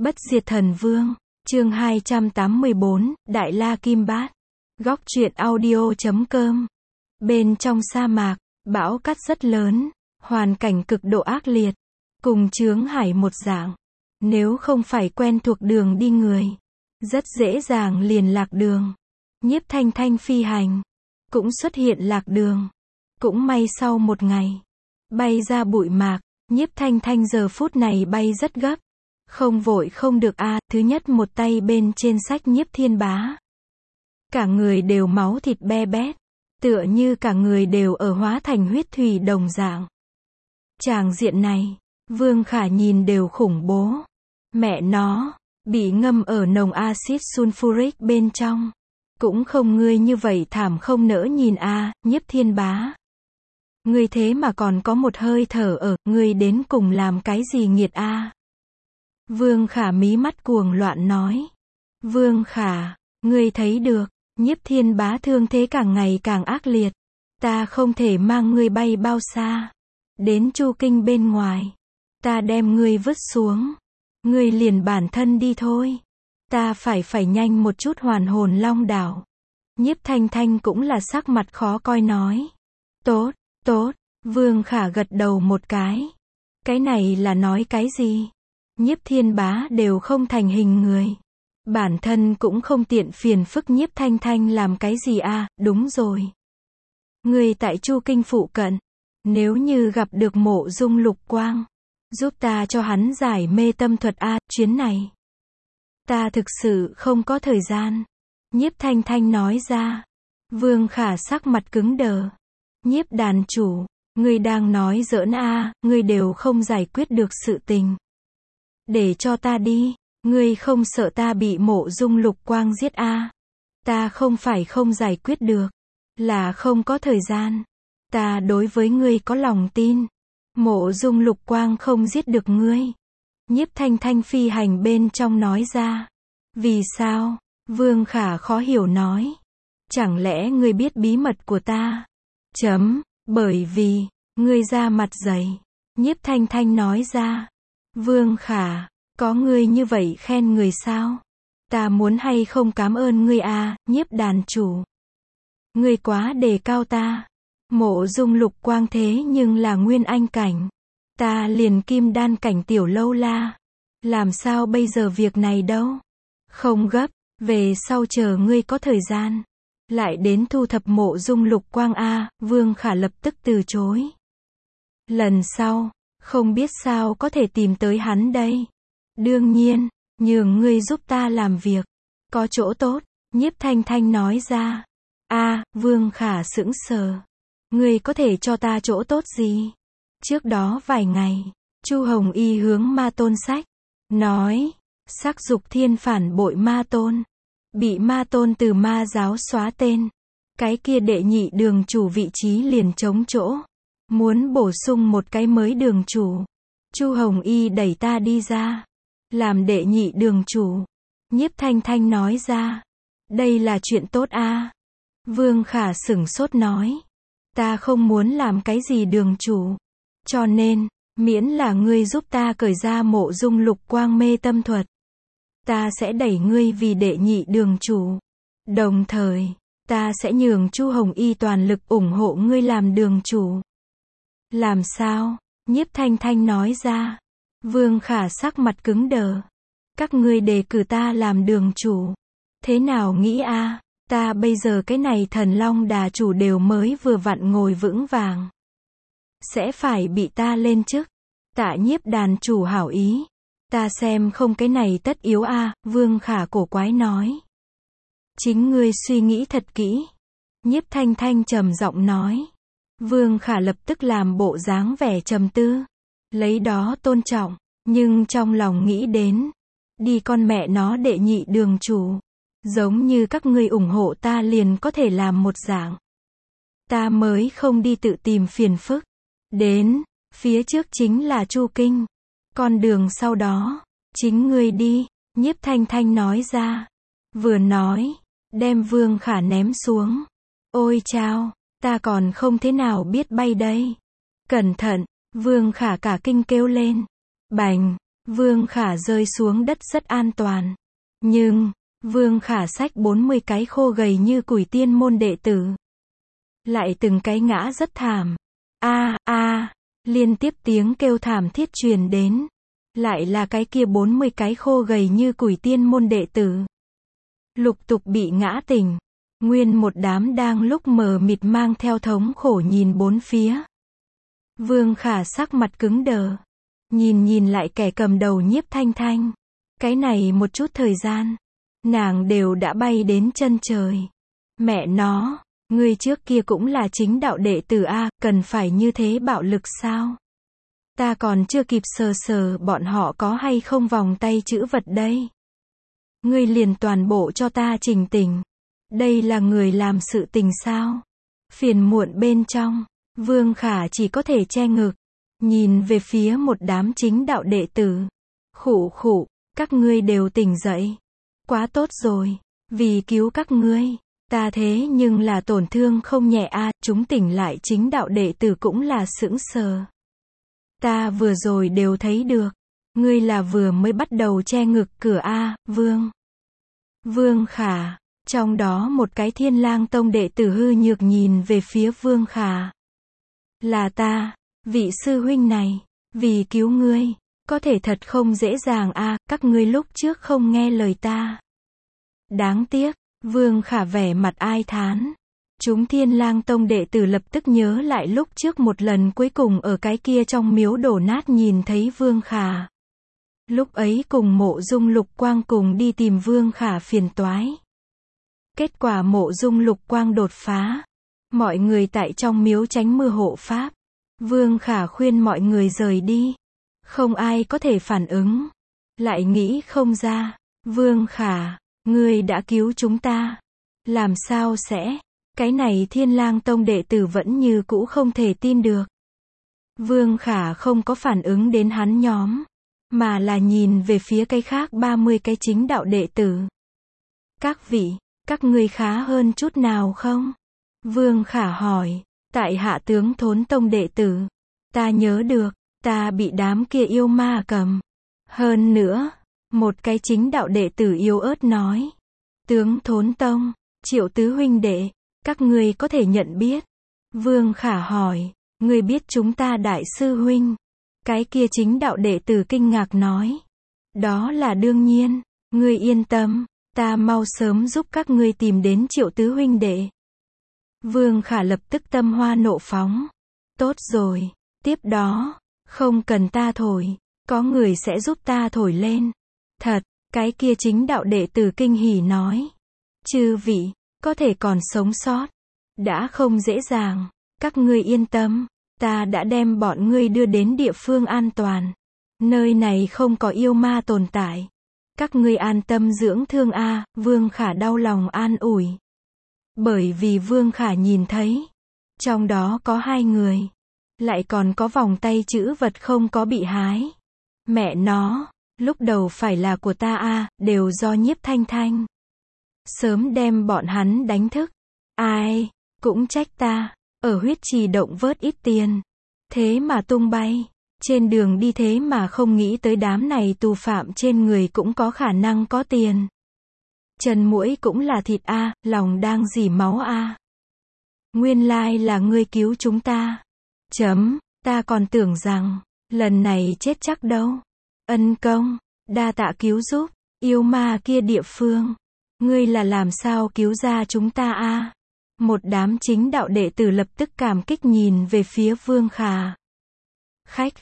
Bất diệt thần vương, chương 284, Đại La Kim Bát. Góc truyện audio.com. Bên trong sa mạc, bão cát rất lớn, hoàn cảnh cực độ ác liệt, cùng chướng hải một dạng. Nếu không phải quen thuộc đường đi người, rất dễ dàng liền lạc đường. Nhiếp Thanh Thanh phi hành, cũng xuất hiện lạc đường. Cũng may sau một ngày, bay ra bụi mạc, Nhiếp Thanh Thanh giờ phút này bay rất gấp. Không vội không được thứ nhất một tay bên trên sách Nhiếp Thiên Bá. Cả người đều máu thịt be bét, tựa như cả người đều ở hóa thành huyết thủy đồng dạng. Tràng diện này, Vương Khả nhìn đều khủng bố. Mẹ nó, bị ngâm ở nồng axit sulfuric bên trong. Cũng không ngươi như vậy thảm không nỡ nhìn Nhiếp Thiên Bá. Ngươi thế mà còn có một hơi thở ở, ngươi đến cùng làm cái gì nghiệt Vương Khả mí mắt cuồng loạn nói. Vương Khả, ngươi thấy được, Nhiếp Thiên Bá thương thế càng ngày càng ác liệt. Ta không thể mang ngươi bay bao xa. Đến Chu Kinh bên ngoài. Ta đem ngươi vứt xuống. Ngươi liền bản thân đi thôi. Ta phải nhanh một chút hoàn hồn Long Đảo. Nhiếp Thanh Thanh cũng là sắc mặt khó coi nói. Tốt, tốt, Vương Khả gật đầu một cái. Cái này là nói cái gì? Nhiếp Thiên Bá đều không thành hình người. Bản thân cũng không tiện phiền phức Nhiếp Thanh Thanh làm cái gì đúng rồi. Người tại Chu Kinh phụ cận. Nếu như gặp được Mộ Dung Lục Quang, giúp ta cho hắn giải mê tâm thuật chuyến này. Ta thực sự không có thời gian. Nhiếp Thanh Thanh nói ra. Vương Khả sắc mặt cứng đờ. Nhiếp đàn chủ, ngươi đang nói giỡn ngươi đều không giải quyết được sự tình. Để cho ta đi, ngươi không sợ ta bị Mộ Dung Lục Quang giết Ta không phải không giải quyết được, là không có thời gian. Ta đối với ngươi có lòng tin. Mộ Dung Lục Quang không giết được ngươi. Nhiếp Thanh Thanh phi hành bên trong nói ra. Vì sao? Vương Khả khó hiểu nói. Chẳng lẽ ngươi biết bí mật của ta? Bởi vì, ngươi ra mặt dày. Nhiếp Thanh Thanh nói ra. Vương Khả, có ngươi như vậy khen người sao? Ta muốn hay không cảm ơn ngươi Nhiếp đàn chủ. Ngươi quá đề cao ta. Mộ Dung Lục Quang thế nhưng là nguyên anh cảnh. Ta liền kim đan cảnh tiểu lâu la. Làm sao bây giờ việc này đâu? Không gấp, về sau chờ ngươi có thời gian. Lại đến thu thập Mộ Dung Lục Quang Vương Khả lập tức từ chối. Lần sau, không biết sao có thể tìm tới hắn đây. Đương nhiên, nhường ngươi giúp ta làm việc. Có chỗ tốt, Nhiếp Thanh Thanh nói ra. Vương Khả sững sờ. Ngươi có thể cho ta chỗ tốt gì? Trước đó vài ngày, Chu Hồng Y hướng Ma Tôn sách. Nói, Sắc Dục Thiên phản bội Ma Tôn. Bị Ma Tôn từ ma giáo xóa tên. Cái kia đệ nhị đường chủ vị trí liền trống chỗ. Muốn bổ sung một cái mới đường chủ. Chu Hồng Y đẩy ta đi ra. Làm đệ nhị đường chủ. Nhiếp Thanh Thanh nói ra. Đây là chuyện tốt Vương Khả sửng sốt nói. Ta không muốn làm cái gì đường chủ. Cho nên, miễn là ngươi giúp ta cởi ra Mộ Dung Lục Quang mê tâm thuật. Ta sẽ đẩy ngươi vì đệ nhị đường chủ. Đồng thời, ta sẽ nhường Chu Hồng Y toàn lực ủng hộ ngươi làm đường chủ. Làm sao? Nhiếp Thanh Thanh nói ra. Vương Khả sắc mặt cứng đờ. Các ngươi đề cử ta làm đường chủ. Thế nào nghĩ ta bây giờ cái này Thần Long Đà chủ đều mới vừa vặn ngồi vững vàng. Sẽ phải bị ta lên chức. Tạ Nhiếp đàn chủ hảo ý. Ta xem không cái này tất yếu Vương Khả cổ quái nói. Chính ngươi suy nghĩ thật kỹ. Nhiếp Thanh Thanh trầm giọng nói. Vương Khả lập tức làm bộ dáng vẻ trầm tư. Lấy đó tôn trọng, nhưng trong lòng nghĩ đến. Đi con mẹ nó đệ nhị đường chủ. Giống như các ngươi ủng hộ ta liền có thể làm một dạng. Ta mới không đi tự tìm phiền phức. Đến, phía trước chính là Chu Kinh. Con đường sau đó, chính ngươi đi, Nhiếp Thanh Thanh nói ra. Vừa nói, đem Vương Khả ném xuống. Ôi chao, ta còn không thế nào biết bay đây. Cẩn thận, Vương Khả cả kinh kêu lên. Bành, Vương Khả rơi xuống đất rất an toàn. Nhưng, Vương Khả xách 40 cái khô gầy như củi tiên môn đệ tử. Lại từng cái ngã rất thảm. Liên tiếp tiếng kêu thảm thiết truyền đến. Lại là cái kia 40 cái khô gầy như củi tiên môn đệ tử. Lục tục bị ngã tỉnh. Nguyên một đám đang lúc mờ mịt mang theo thống khổ nhìn bốn phía. Vương Khả sắc mặt cứng đờ. Nhìn lại kẻ cầm đầu Nhiếp Thanh Thanh. Cái này một chút thời gian. Nàng đều đã bay đến chân trời. Mẹ nó, ngươi trước kia cũng là chính đạo đệ tử a, cần phải như thế bạo lực sao? Ta còn chưa kịp sờ bọn họ có hay không vòng tay chữ vật đây. Ngươi liền toàn bộ cho ta trình tình. Đây là người làm sự tình sao? Phiền muộn bên trong, Vương Khả chỉ có thể che ngực. Nhìn về phía một đám chính đạo đệ tử. Khụ, các ngươi đều tỉnh dậy. Quá tốt rồi, vì cứu các ngươi. Ta thế nhưng là tổn thương không nhẹ a, chúng tỉnh lại chính đạo đệ tử cũng là sững sờ. Ta vừa rồi đều thấy được. Ngươi là vừa mới bắt đầu che ngực cửa a, Vương Khả. Trong đó một cái Thiên Lang Tông đệ tử hư nhược nhìn về phía Vương Khả. Là ta, vị sư huynh này, vì cứu ngươi, có thể thật không dễ dàng a, các ngươi lúc trước không nghe lời ta. Đáng tiếc, Vương Khả vẻ mặt ai thán. Chúng Thiên Lang Tông đệ tử lập tức nhớ lại lúc trước một lần cuối cùng ở cái kia trong miếu đổ nát nhìn thấy Vương Khả. Lúc ấy cùng Mộ Dung Lục Quang cùng đi tìm Vương Khả phiền toái. Kết quả Mộ Dung Lục Quang đột phá. Mọi người tại trong miếu tránh mưa hộ pháp. Vương Khả khuyên mọi người rời đi. Không ai có thể phản ứng. Lại nghĩ không ra. Vương Khả, ngươi đã cứu chúng ta. Làm sao sẽ? Cái này Thiên Lang Tông đệ tử vẫn như cũ không thể tin được. Vương Khả không có phản ứng đến hắn nhóm. Mà là nhìn về phía cái khác 30 cái chính đạo đệ tử. Các vị, các ngươi khá hơn chút nào không? Vương Khả hỏi. Tại hạ tướng Thốn Tông đệ tử. Ta nhớ được, ta bị đám kia yêu ma cầm. Hơn nữa, một cái chính đạo đệ tử yếu ớt nói. Tướng Thốn Tông, Triệu tứ huynh đệ, các ngươi có thể nhận biết. Vương Khả hỏi, ngươi biết chúng ta đại sư huynh? Cái kia chính đạo đệ tử kinh ngạc nói. Đó là đương nhiên, ngươi yên tâm, ta mau sớm giúp các ngươi tìm đến Triệu tứ huynh đệ. Vương Khả lập tức tâm hoa nộ phóng. Tốt rồi, tiếp đó, không cần ta thổi, có người sẽ giúp ta thổi lên. Thật, cái kia chính đạo đệ tử kinh hỉ nói. Chư vị, có thể còn sống sót. Đã không dễ dàng, các ngươi yên tâm, ta đã đem bọn ngươi đưa đến địa phương an toàn. Nơi này không có yêu ma tồn tại. Các ngươi an tâm dưỡng thương a, Vương Khả đau lòng an ủi. Bởi vì Vương Khả nhìn thấy, trong đó có 2 người, lại còn có vòng tay chữ vật không có bị hái. Mẹ nó, lúc đầu phải là của ta a, đều do Nhiếp Thanh Thanh. Sớm đem bọn hắn đánh thức. Ai, cũng trách ta, ở huyết trì động vớt ít tiền. Thế mà tung bay, trên đường đi thế mà không nghĩ tới đám này tù phạm trên người cũng có khả năng có tiền. Trần Muỗi cũng là thịt a, lòng đang dỉ máu a. Nguyên lai là ngươi cứu chúng ta. Ta còn tưởng rằng, lần này chết chắc đâu. Ân công, đa tạ cứu giúp, yêu ma kia địa phương. Ngươi là làm sao cứu ra chúng ta a? Một đám chính đạo đệ tử lập tức cảm kích nhìn về phía Vương Khả. Khách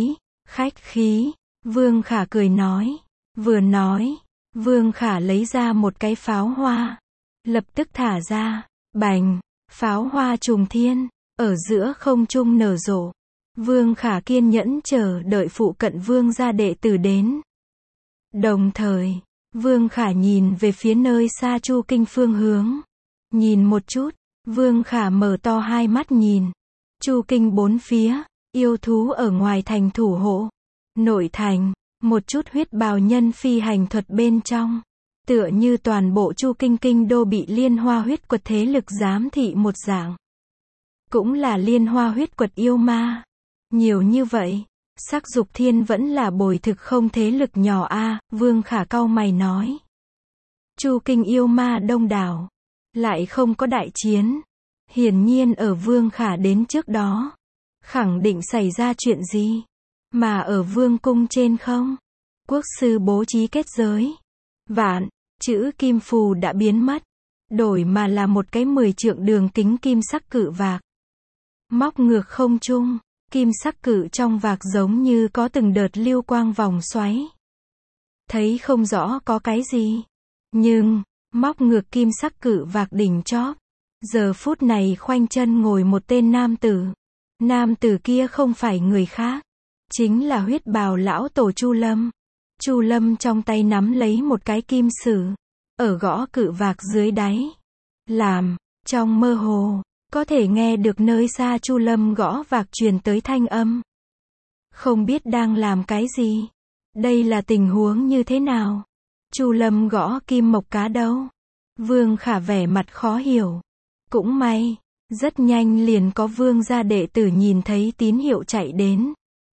khí, Vương Khả cười nói. Vừa nói, Vương Khả lấy ra một cái pháo hoa. Lập tức thả ra, bành, pháo hoa trùng thiên, ở giữa không trung nở rộ. Vương Khả kiên nhẫn chờ đợi phụ cận Vương gia đệ tử đến. Đồng thời, Vương Khả nhìn về phía nơi xa Chu Kinh phương hướng. Nhìn một chút, Vương Khả mở to hai mắt nhìn. Chu Kinh bốn phía, yêu thú ở ngoài thành thủ hộ. Nội thành, một chút huyết bào nhân phi hành thuật bên trong. Tựa như toàn bộ Chu Kinh kinh đô bị Liên Hoa huyết quật thế lực giám thị một dạng. Cũng là Liên Hoa huyết quật yêu ma. Nhiều như vậy, Sắc Dục Thiên vẫn là bồi thực không thế lực nhỏ a, Vương Khả cau mày nói. Chu Kinh yêu ma đông đảo, lại không có đại chiến. Hiển nhiên ở Vương Khả đến trước đó, khẳng định xảy ra chuyện gì. Mà ở Vương cung trên không, quốc sư bố trí kết giới. Vạn, chữ kim phù đã biến mất, đổi mà là một cái 10 trượng đường kính kim sắc cự vạc. Móc ngược không trung, kim sắc cự trong vạc giống như có từng đợt lưu quang vòng xoáy. Thấy không rõ có cái gì, nhưng, móc ngược kim sắc cự vạc đỉnh chóp, giờ phút này khoanh chân ngồi một tên nam tử. Nam tử kia không phải người khác, chính là huyết bào lão tổ Chu Lâm. Chu Lâm trong tay nắm lấy một cái kim sử, ở gõ cự vạc dưới đáy. Làm, trong mơ hồ, có thể nghe được nơi xa Chu Lâm gõ vạc truyền tới thanh âm. Không biết đang làm cái gì? Đây là tình huống như thế nào? Chu Lâm gõ kim mộc cá đâu? Vương Khả vẻ mặt khó hiểu. Cũng may, rất nhanh liền có Vương gia đệ tử nhìn thấy tín hiệu chạy đến.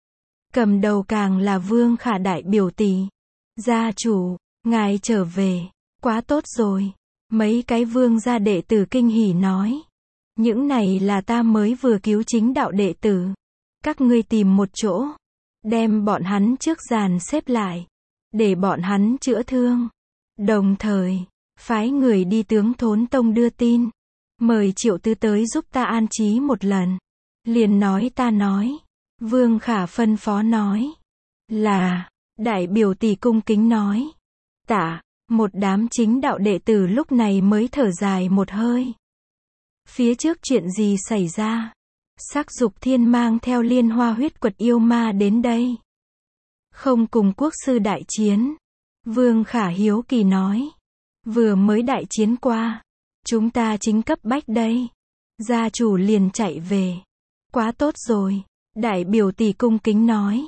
Cầm đầu càng là Vương Khả đại biểu tỷ. Gia chủ, ngài trở về, quá tốt rồi. Mấy cái Vương gia đệ tử kinh hỉ nói. Những này là ta mới vừa cứu chính đạo đệ tử. Các ngươi tìm một chỗ, đem bọn hắn trước dàn xếp lại, để bọn hắn chữa thương. Đồng thời, phái người đi tướng Thốn Tông đưa tin, mời Triệu Tứ tới giúp ta an trí một lần. Liền nói ta nói. Vương Khả phân phó nói. Là, đại biểu tỷ cung kính nói. Tạ, một đám chính đạo đệ tử lúc này mới thở dài một hơi. Phía trước chuyện gì xảy ra? Sắc Dục Thiên mang theo Liên Hoa huyết quật yêu ma đến đây. Không cùng quốc sư đại chiến. Vương Khả hiếu kỳ nói. Vừa mới đại chiến qua. Chúng ta chính cấp bách đây. Gia chủ liền chạy về. Quá tốt rồi. Đại biểu tỷ cung kính nói.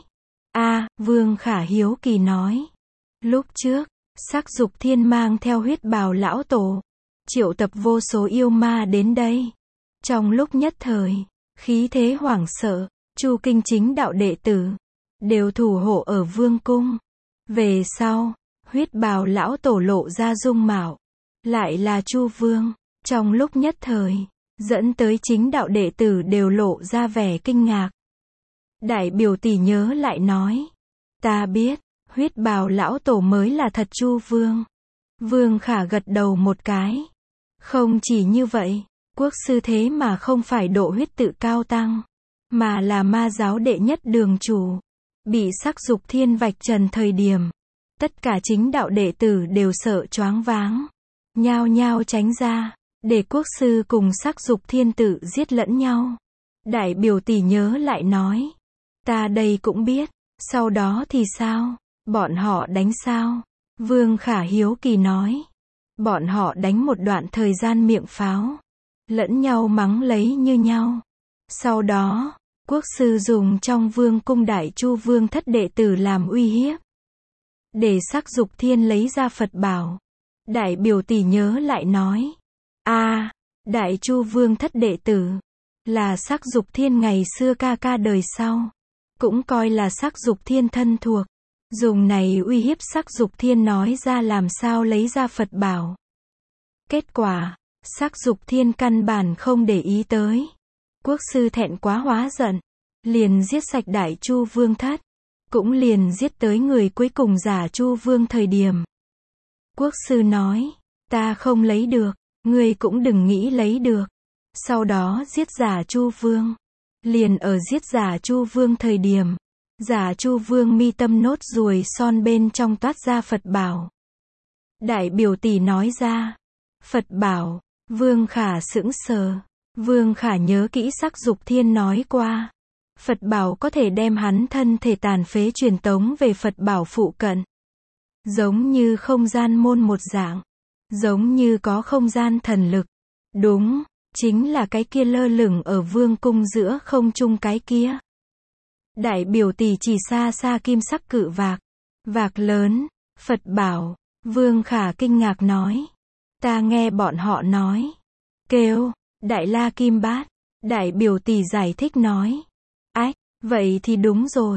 Vương Khả hiếu kỳ nói. Lúc trước, Sắc Dục Thiên mang theo huyết bào lão tổ, triệu tập vô số yêu ma đến đây. Trong lúc nhất thời, khí thế hoảng sợ, Chu Kinh chính đạo đệ tử, đều thủ hộ ở vương cung. Về sau, huyết bào lão tổ lộ ra dung mạo, lại là Chu Vương. Trong lúc nhất thời, dẫn tới chính đạo đệ tử đều lộ ra vẻ kinh ngạc. Đại biểu tỷ nhớ lại nói. Ta biết, huyết bào lão tổ mới là thật Chu Vương. Vương Khả gật đầu một cái. Không chỉ như vậy, quốc sư thế mà không phải độ huyết tự cao tăng, mà là ma giáo đệ nhất đường chủ. Bị Sắc Dục Thiên vạch trần thời điểm, tất cả chính đạo đệ tử đều sợ choáng váng, nhao nhao tránh ra, để quốc sư cùng Sắc Dục Thiên tự giết lẫn nhau. Đại biểu tỷ nhớ lại nói. Ta đây cũng biết, sau đó thì sao? Bọn họ đánh sao? Vương Khả hiếu kỳ nói. Bọn họ đánh một đoạn thời gian miệng pháo, lẫn nhau mắng lấy như nhau. Sau đó, quốc sư dùng trong vương cung đại Chu Vương thất đệ tử làm uy hiếp, để Sắc Dục Thiên lấy ra Phật bảo. Đại biểu tỷ nhớ lại nói. Đại Chu Vương thất đệ tử, là Sắc Dục Thiên ngày xưa ca ca đời sau, cũng coi là Sắc Dục Thiên thân thuộc. Dùng này uy hiếp Sắc Dục Thiên nói ra làm sao lấy ra Phật bảo. Kết quả, Sắc Dục Thiên căn bản không để ý tới. Quốc sư thẹn quá hóa giận, liền giết sạch đại Chu Vương thất, cũng liền giết tới người cuối cùng giả Chu Vương thời điểm. Quốc sư nói, ta không lấy được, ngươi cũng đừng nghĩ lấy được. Sau đó giết giả Chu Vương. Liền ở giết giả Chu Vương thời điểm, giả Chu Vương mi tâm nốt ruồi son bên trong toát ra Phật bảo. Đại biểu tỷ nói ra. Phật bảo. Vương Khả sững sờ. Vương Khả nhớ kỹ Sắc Dục Thiên nói qua. Phật bảo có thể đem hắn thân thể tàn phế truyền tống về Phật bảo phụ cận. Giống như không gian môn một dạng. Giống như có không gian thần lực. Đúng, chính là cái kia lơ lửng ở vương cung giữa không trung cái kia. Đại biểu tỷ chỉ xa xa kim sắc cự vạc. Vạc lớn, Phật bảo. Vương Khả kinh ngạc nói. Ta nghe bọn họ nói. Kêu, Đại La Kim Bát. Đại biểu tỷ giải thích nói. Ách, vậy thì đúng rồi.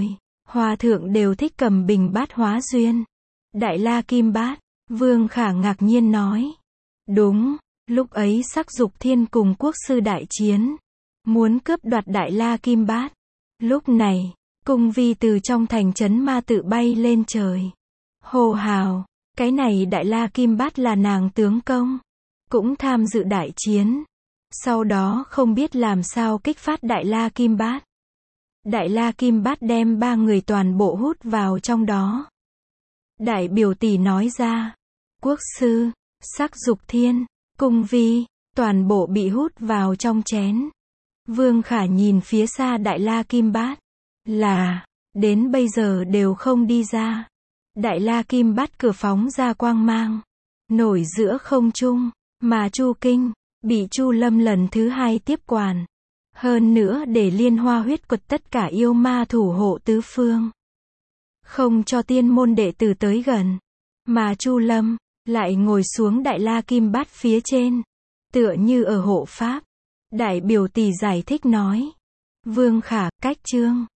Hòa thượng đều thích cầm bình bát hóa duyên. Đại La Kim Bát. Vương Khả ngạc nhiên nói. Đúng, lúc ấy Sắc Dục Thiên cùng quốc sư đại chiến, muốn cướp đoạt Đại La Kim Bát. Lúc này, Cung Vi từ trong thành trấn ma tự bay lên trời. Hô hào, cái này Đại La Kim Bát là nàng tướng công, cũng tham dự đại chiến. Sau đó không biết làm sao kích phát Đại La Kim Bát. Đại La Kim Bát đem 3 người toàn bộ hút vào trong đó. Đại biểu tỷ nói ra, quốc sư, Sắc Dục Thiên, Cung Vi, toàn bộ bị hút vào trong chén. Vương Khả nhìn phía xa Đại La Kim Bát, là, đến bây giờ đều không đi ra. Đại La Kim Bát cửa phóng ra quang mang, nổi giữa không trung, mà Chu Kinh, bị Chu Lâm lần thứ 2 tiếp quản. Hơn nữa để Liên Hoa huyết quật tất cả yêu ma thủ hộ tứ phương. Không cho tiên môn đệ tử tới gần. Mà Chu Lâm, lại ngồi xuống Đại La Kim Bát phía trên. Tựa như ở hộ pháp. Đại biểu tỷ giải thích nói. Vương Khả, cách chương.